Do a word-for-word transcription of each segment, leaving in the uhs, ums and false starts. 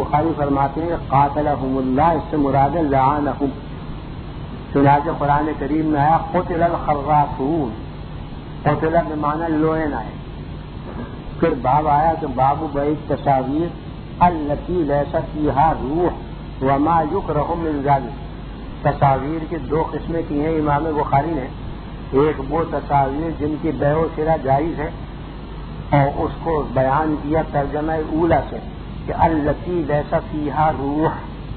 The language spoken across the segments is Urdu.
بخاری فرماتے ہیں قاتلہم اللہ، اس سے مراد لعنہم. چنانچہ قرآن کریم میں آیا قتل الخراسون، قتل بمعنی لعن آئے. پھر باب آیا کہ باب بعید تصاویر التی لیس فیہا روح وما یکرہ من ذلک. تصاویر کی دو قسمیں کی ہیں امام بخاری نے. ایک وہ تصاویر جن کی بیع و شرا جائز ہے، اور اس کو بیان کیا ترجمہ اولا سے کہ التی لیس فیہا روح،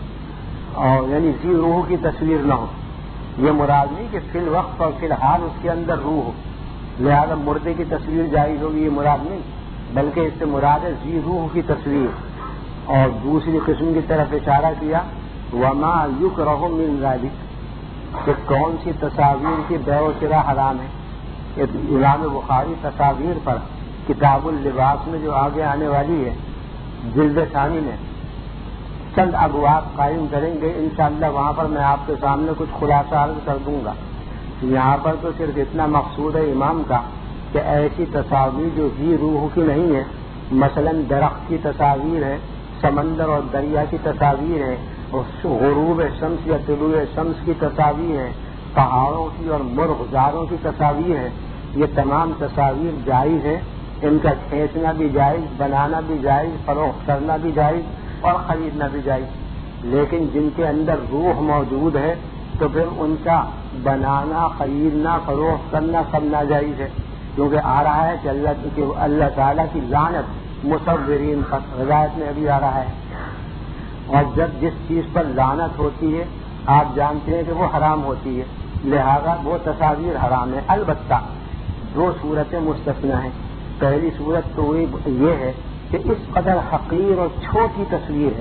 اور یعنی ذی روح کی تصویر نہ ہو. یہ مراد نہیں کہ فی الوقت اور فی الحال اس کے اندر روح ہو، لہذا مردے کی تصویر جائز ہوگی، یہ مراد نہیں، بلکہ اس سے مراد ہے ذی روح کی تصویر. اور دوسری قسم کی طرف اشارہ کیا وما یکرہ من ذلک، کہ کون سی تصاویر کی بیع و شرا حرام ہے. امام بخاری تصاویر پر کتاب اللباس میں جو آگے آنے والی ہے جلد ثانی میں چند ابواب قائم کریں گے انشاءاللہ. وہاں پر میں آپ کے سامنے کچھ خلاصہ عرض کر دوں گا. یہاں پر تو صرف اتنا مقصود ہے امام کا کہ ایسی تصاویر جو ذی روح کی نہیں ہے، مثلا درخت کی تصاویر ہے، سمندر اور دریا کی تصاویر ہے، غروب شمس یا طلوع شمس کی تصاویر ہے، پہاڑوں کی اور مرغزاروں کی تصاویر ہے. یہ تمام تصاویر جائز ہے. ان کا کھینچنا بھی جائز، بنانا بھی جائز، فروخت کرنا بھی جائز اور خریدنا بھی جائز. لیکن جن کے اندر روح موجود ہے تو پھر ان کا بنانا، خریدنا، فروخت کرنا سب ناجائز ہے. کیونکہ آ رہا ہے کہ اللہ کہ اللہ تعالیٰ کی لعنت مصورین پر، روایت میں ابھی آ رہا ہے. اور جب جس چیز پر لعنت ہوتی ہے آپ جانتے ہیں کہ وہ حرام ہوتی ہے، لہذا وہ تصاویر حرام ہے. البتہ دو صورتیں مستثنیٰ ہیں. پہلی صورت تو یہ ہے کہ اس قدر حقیر اور چھوٹی تصویر ہے،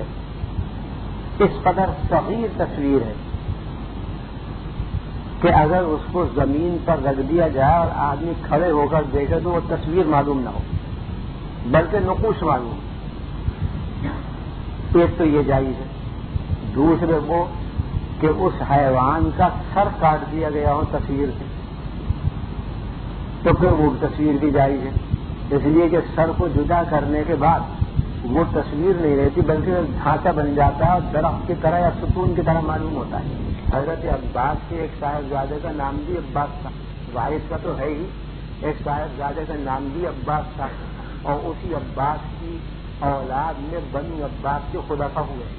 اس قدر صغیر تصویر ہے کہ اگر اس کو زمین پر رکھ دیا جائے اور آدمی کھڑے ہو کر دیکھے تو وہ تصویر معلوم نہ ہو بلکہ نقوش معلوم. ایک تو یہ جائز ہے. دوسرے وہ کہ اس حیوان کا سر کاٹ دیا گیا ہو تصویر سے تو پھر وہ تصویر بھی جائز ہے. اس لیے کہ سر کو جدا کرنے کے بعد وہ تصویر نہیں رہتی بلکہ ڈھانچہ بن جاتا ہے اور درخت کی طرح یا ستون کی طرح معلوم ہوتا ہے. حضرت عباس کے ایک صاحبزادے کا نام بھی عباس تھا، واحد کا تو ہے ہی، ایک صاحبزادے کا نام بھی عباس تھا، اور اسی عباس کی اولاد میں بنو عباس کے خلفاء ہوئے.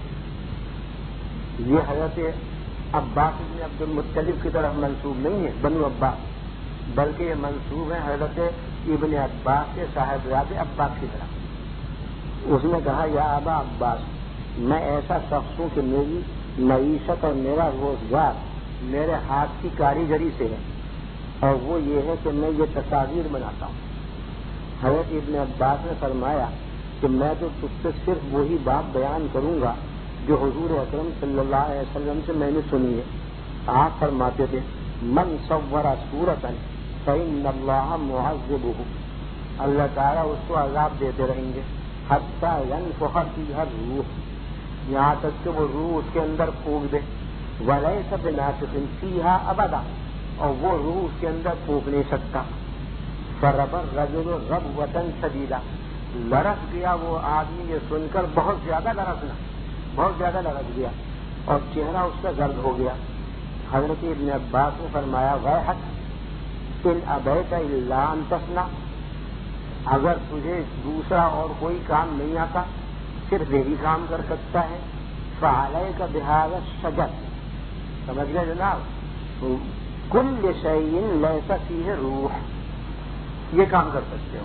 یہ حضرت عباس ابن عبد المطلب کی طرف منسوب نہیں ہے بنو عباس، بلکہ یہ منسوب ہے حضرت ابن عباس کے صاحبزادے عباس کی طرف. اس نے کہا یا ابا عباس، میں ایسا شخص ہوں کہ میری معیشت اور میرا روزگار میرے ہاتھ کی کاریگری سے ہے، اور وہ یہ ہے کہ میں یہ تصاویر بناتا ہوں. حضرت ابن عباس نے فرمایا کہ میں تو تجھ سے صرف وہی بات بیان کروں گا جو حضور اکرم صلی اللہ علیہ وسلم سے میں نے سنی ہے. آپ فرماتے تھے من صور صورتا فإن اللہ معذبہ، اللہ تعالیٰ اس کو عذاب دیتے رہیں گے حتی ینفخ فیہا الروح، یہاں تک کہ وہ روح اس کے اندر پھونک دے. ولیس بنافخ فیہا ابدا، اور وہ روح اس کے اندر پھونک نہیں سکتا. فرب الرجل ربوة شدیدہ، لرس گیا وہ آدمی یہ سن کر، بہت زیادہ لرسنا، بہت زیادہ لرس گیا اور چہرہ اس کا زرد ہو گیا. حضرت ابن عباس نے فرمایا ویحک ان ابیت الا ان تصنع، اگر تجھے دوسرا اور کوئی کام نہیں آتا صرف یہی کام کر سکتا ہے. فعلیک بہذا الشجر، سمجھ گئے جناب، کل شیء لیس فیہ روح، یہ کام کر سکتے ہو.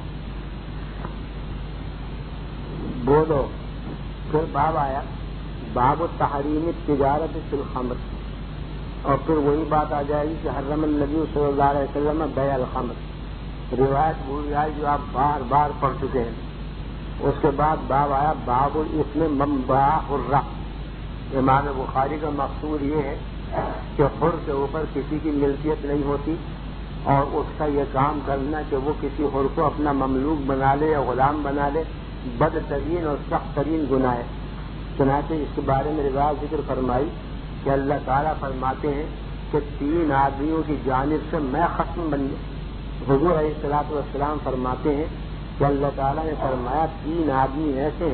بولو. پھر باب آیا باب تحریم التجارت فی الخمر، اور پھر وہی بات آ جائے گی کہ حرم النبی صلی اللہ علیہ وسلم بیع الخمر، روایت بھول جائے جو آپ بار بار پڑھ چکے ہیں. اس کے بعد باب آیا باب الاثم من باع حرہ. امام بخاری کا مقصود یہ ہے کہ حر کے اوپر کسی کی ملکیت نہیں ہوتی، اور اس کا یہ کام کرنا کہ وہ کسی حر کو اپنا مملوک بنا لے یا غلام بنا لے بدترین اور سخت ترین گناہ ہے. چنانچہ اس کے بارے میں روایت ذکر فرمائی کہ اللہ تعالیٰ فرماتے ہیں کہ تین آدمیوں کی جانب سے میں ختم بن گیا. حضور علیہ الصلوۃ والسلام فرماتے ہیں کہ اللہ تعالیٰ نے فرمایا تین آدمی ایسے ہیں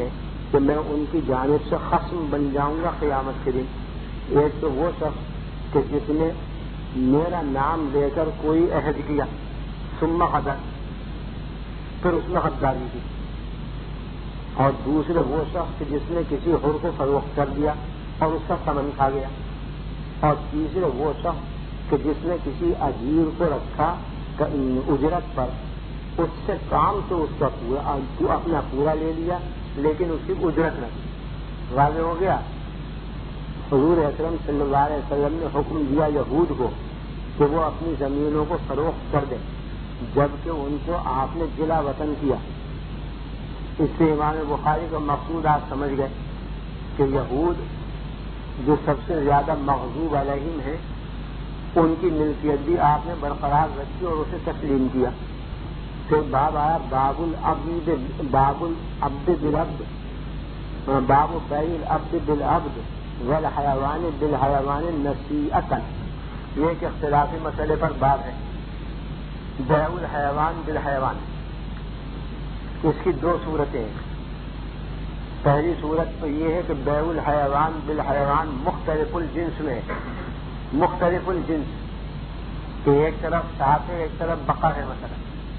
کہ میں ان کی جانب سے خصم بن جاؤں گا قیامت کے دن۔ ایک تو وہ شخص کہ جس نے میرا نام لے کر کوئی عہد کیا، ثم غدر، پھر اس میں غداری کی، اور دوسرے وہ شخص کہ جس نے کسی حر کو فروخت کر دیا اور اس کا ثمن کھا گیا، اور تیسرے وہ شخص کہ جس نے کسی اجیر کو رکھا اجرت پر، اس سے کام تو اس کا پورا اپنا پورا لے لیا لیکن اس کی اجرت نہ دی۔ واضح ہو گیا؟ حضور اکرم صلی اللہ علیہ وسلم نے حکم دیا یہود کو کہ وہ اپنی زمینوں کو فروخت کر دیں، جبکہ ان کو آپ نے جلا وطن کیا۔ اس سے امام بخاری کا مقصود آپ سمجھ گئے کہ یہود جو سب سے زیادہ مغضوب علیہم ہیں، ان کی ملکیت بھی آپ نے برقرار رکھی اور اسے تسلیم کیا۔ پھر باب آیا باب العبد باب العبد بالعبد، باب بیع العبد بالعبد والحیوان بالحیوان نصیعۃ، یہ ایک اختلافی مسئلے پر باب ہے۔ بیع الحیوان بالحیوان، اس کی دو صورتیں ہیں۔ پہلی صورت تو یہ ہے کہ بیع الحیوان بالحیوان مختلف الجنس میں، مختلف الجنس کہ ایک طرف سانپ ہے ایک طرف بقر ہے مثلا،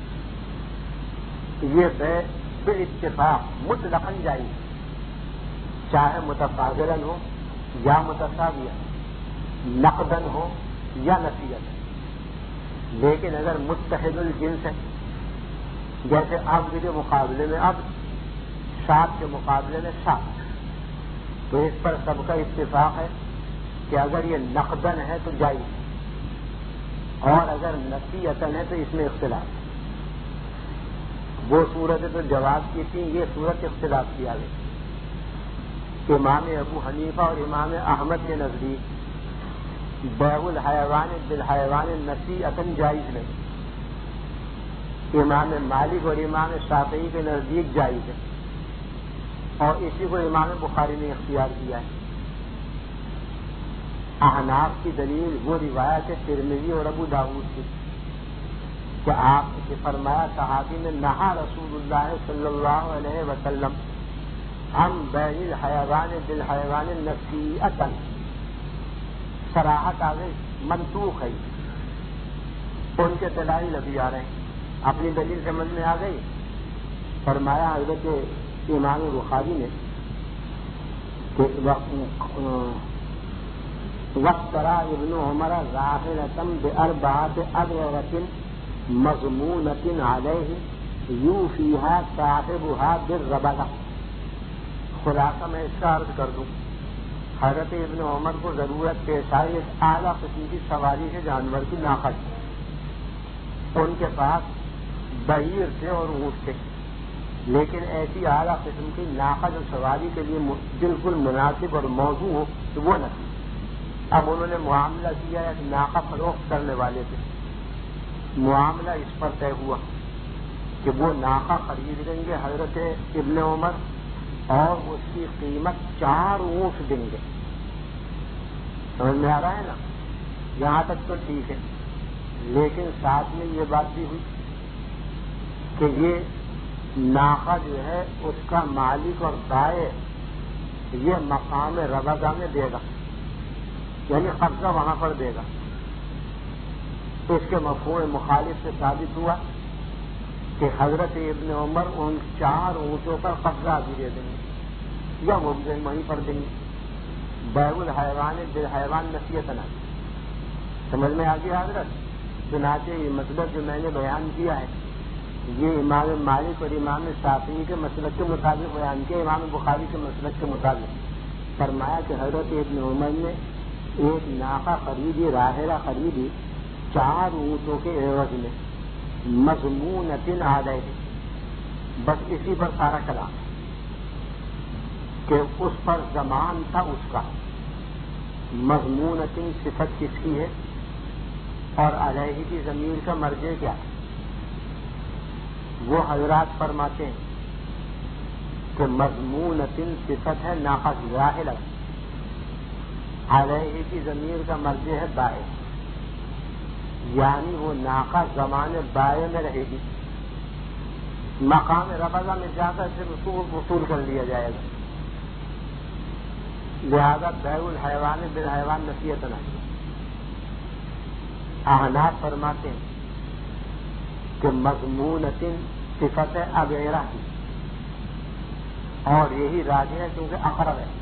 یہ بیع بالاتفاق مطلقاً جائز، چاہے متفاضلاً ہو یا متساویاً، نقداً ہو یا نصیحت۔ لیکن اگر متحد الجنس ہے، جیسے عبد کے مقابلے میں عبد، شاط کے مقابلے میں شاط، تو اس پر سب کا اتفاق ہے کہ اگر یہ نقداً ہے تو جائز ہے، اور اگر نصیحتاً ہے تو اس میں اختلاف ہے۔ وہ صورت تو جواز کی تھی، یہ صورت اختلاف کیا گئی۔ امام ابو حنیفہ اور امام احمد کے نزدیک بیع الحیوان بالحیوان نصیحتاً جائز نہیں، امام مالک اور امام شافعی کے نزدیک جائز ہے، اور اسی کو امام بخاری نے اختیار کیا ہے۔ احناف کی دلیل وہ روایت ہے ترمذی اور ابو داؤد کی کہ آپ نے فرمایا صحابی نے نہا رسول اللہ صلی اللہ علیہ وسلم ہم بیع الحیوان بالحیوان نصیحۃ، صراحت آ گئی، منسوخ ہے، ان کے دلائل ابھی آ رہے ہیں، اپنی دلیل سمجھ میں آ گئی۔ فرمایا حضرت امام بخاری نے کہ وقت ترا ابن عمر راحلۃ باربعۃ اذرۃ مضمونۃ علیہ یوفیھا صاحبھا بالربذہ۔ خلاصہ میں اس کا عرض کر دوں، حضرت ابن عمر کو ضرورت پیش آئی ایک اعلیٰ قسم کی سواری ہے جانور کی، ناقہ، ان کے پاس بعیر تھے اور اونٹ تھے، لیکن ایسی اعلیٰ قسم کی ناقہ جو سواری کے لیے بالکل مناسب اور موزوں ہو تو وہ نہ تھی۔ اب انہوں نے معاملہ کیا، ایک ناقہ فروخت کرنے والے تھے، معاملہ اس پر طے ہوا کہ وہ ناقہ خرید لیں گے حضرت ابن عمر اور اس کی قیمت چار اونٹ دیں گے۔ سمجھ میں آ رہا ہے نا؟ یہاں تک تو ٹھیک ہے، لیکن ساتھ میں یہ بات بھی ہوئی کہ یہ ناقہ جو ہے اس کا مالک اور بائع یہ مقام ربضہ میں دے گا، یعنی قبضہ وہاں پر دے گا۔ اس کے مفہوم مخالف سے ثابت ہوا کہ حضرت ابن عمر ان چار اونٹوں پر قبضہ بھی دے دیں گے یا وہ بھی وہیں پر دیں گے۔ بیع الحیوان بالحیوان نصیحتاً، سمجھ میں آ گیا حضرت؟ چنانچہ یہ مسلک جو میں نے بیان کیا ہے یہ امام مالک اور امام شافعی کے مسلک کے مطابق بیان کیا، امام بخاری کے مسلک کے مطابق فرمایا کہ حضرت ابن عمر نے ایک ناقہ خریدی، راحلہ خریدی چار اونٹوں کے عوض میں، مضمونۃ علیہ، بس اسی پر سارا کلام کہ اس پر ضمان تھا اس کا۔ مضمونۃ صفت کس کی ہے اور علیہ کی ضمیر کا مرجع کیا ہے؟ وہ حضرات فرماتے ہیں کہ مضمونۃ صفت ہے ناقہ کی، راحلہ، علیہ کی ضمیر کا مرجع ہے بائع، یعنی وہ ناقہ زمان بائع میں رہے گی، مقام ربضہ میں جا کر پھر اس کو وصول کر لیا جائے گا۔ لہذا بیع الحیوان بالحیوان نصیحت نہ. احناف فرماتے ہیں کہ مضمونۃ صفت ابیرہ کی، اور یہی راجح ہے کیونکہ اقرب ہے.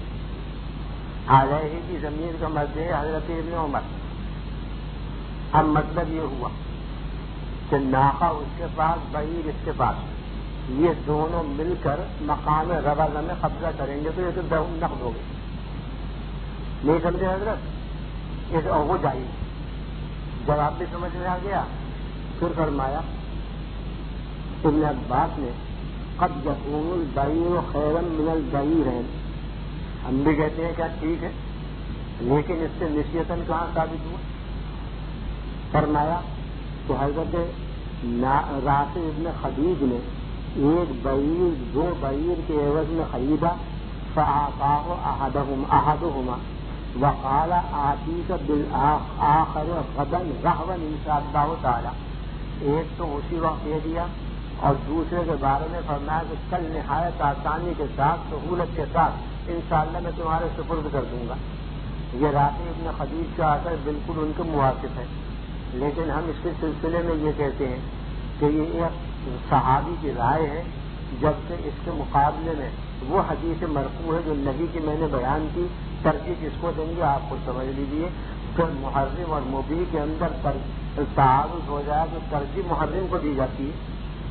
علیہ کی ضمیر کا مرجع ہے حضرت ابن عمر. اب مطلب یہ ہوا کہ ناقہ اس کے پاس، بعیر اس کے پاس، یہ دونوں مل کر مقام ربض میں قبضہ کریں گے تو یہ تو نقد ہو گئی. نہیں سمجھے حضرت؟ یہ تو ہو جائے. جواب بھی سمجھ میں آ گیا. پھر فرمایا ابن عباس نے قد یکون البعیر خیرا من البعیرین. ہم بھی کہتے ہیں کیا ٹھیک ہے، لیکن اس سے نسیتاً کہاں ثابت ہوا؟ فرمایا کہ حضرت رافع ابن خدیج نے ایک بعیر دو بعیر کے عوض میں خریدا، فآتاہ احدہم احدہما وقال آتیک بالآخر غدا رہوا انشاء اللہ تعالی. ایک تو اسی وقت دے دیا اور دوسرے کے بارے میں فرمایا کہ کل نہایت آسانی کے ساتھ سہولت کے ساتھ انشاءاللہ میں تمہارے سپرد کر دوں گا. یہ رافع ابن خدیج کا اثر بالکل ان کے موافق ہے، لیکن ہم اس کے سلسلے میں یہ کہتے ہیں کہ یہ ایک صحابی کی رائے ہے، جبکہ اس کے مقابلے میں وہ حدیث مرفوع ہے جو نبی کی میں نے بیان کی. ترجیح کس کو دیں گے آپ خود سمجھ لیجیے. پھر محرم اور مبیح کے اندر تعارض ہو جائے تو ترجیح محرم کو دی جاتی ہے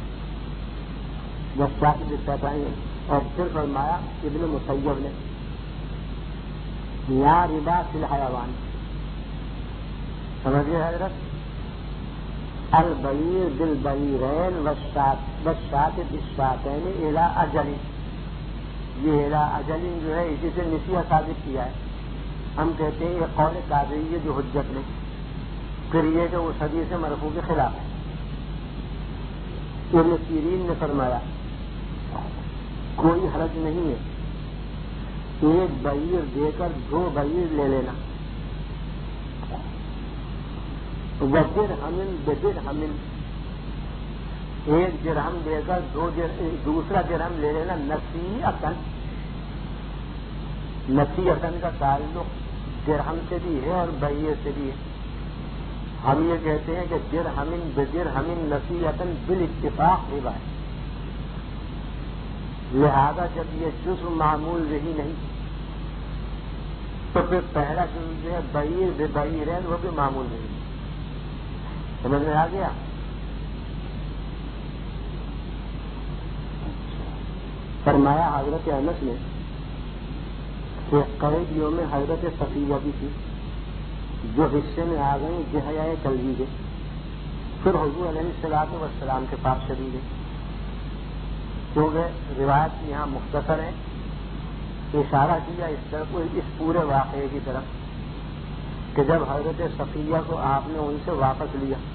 جب کیا دقت آئی. اور پھر فرمایا ابن مسیب نے یا ربا فی الحیوان. سمجھیے حضرت، البعیر بالبعیرین والشاة بالشاتین الی اجل. یہ الی اجل جو ہے اسی سے نسیہ ثابت کیا ہے. ہم کہتے ہیں یہ قول قادریہ جو حجت نے، پھر یہ کہ اس حدیث مرفوع کے خلاف ہے. ابن سیرین نے فرمایا کوئی حرج نہیں ہے ایک بعیر دے کر دو بعیر لے لینا. وَدِرْهَمٍ بِدِرْهَمٍ، ایک درہم دے کر دو دوسرا درہم لے لینا. نصیحتاً، نصیحتاً کا تعلق درہم سے بھی ہے اور بعیر سے بھی ہے. ہم یہ کہتے ہیں کہ درہم بدرہم نصیحتاً بالاتفاق ربا ہے. لہذا جب یہ جزء معمول رہی نہیں تو پھر پہلا جزء جو ہے بعیر ببعیرین وہ بھی معمول نہیں. سمجھ میں آ گیا؟ فرمایا حضرت انس نے کہ قریبیوں میں حضرت صفیہ بھی تھی جو حصے میں آ گئی جہیہ کلبی کے. پھر حضور علیہ الصلوۃ والسلام کے پاس چلی گئی. کیونکہ روایت یہاں مختصر ہے، اشارہ کیا اس طرف اس پورے واقعے کی طرف کہ جب حضرت صفیہ کو آپ نے ان سے واپس لیا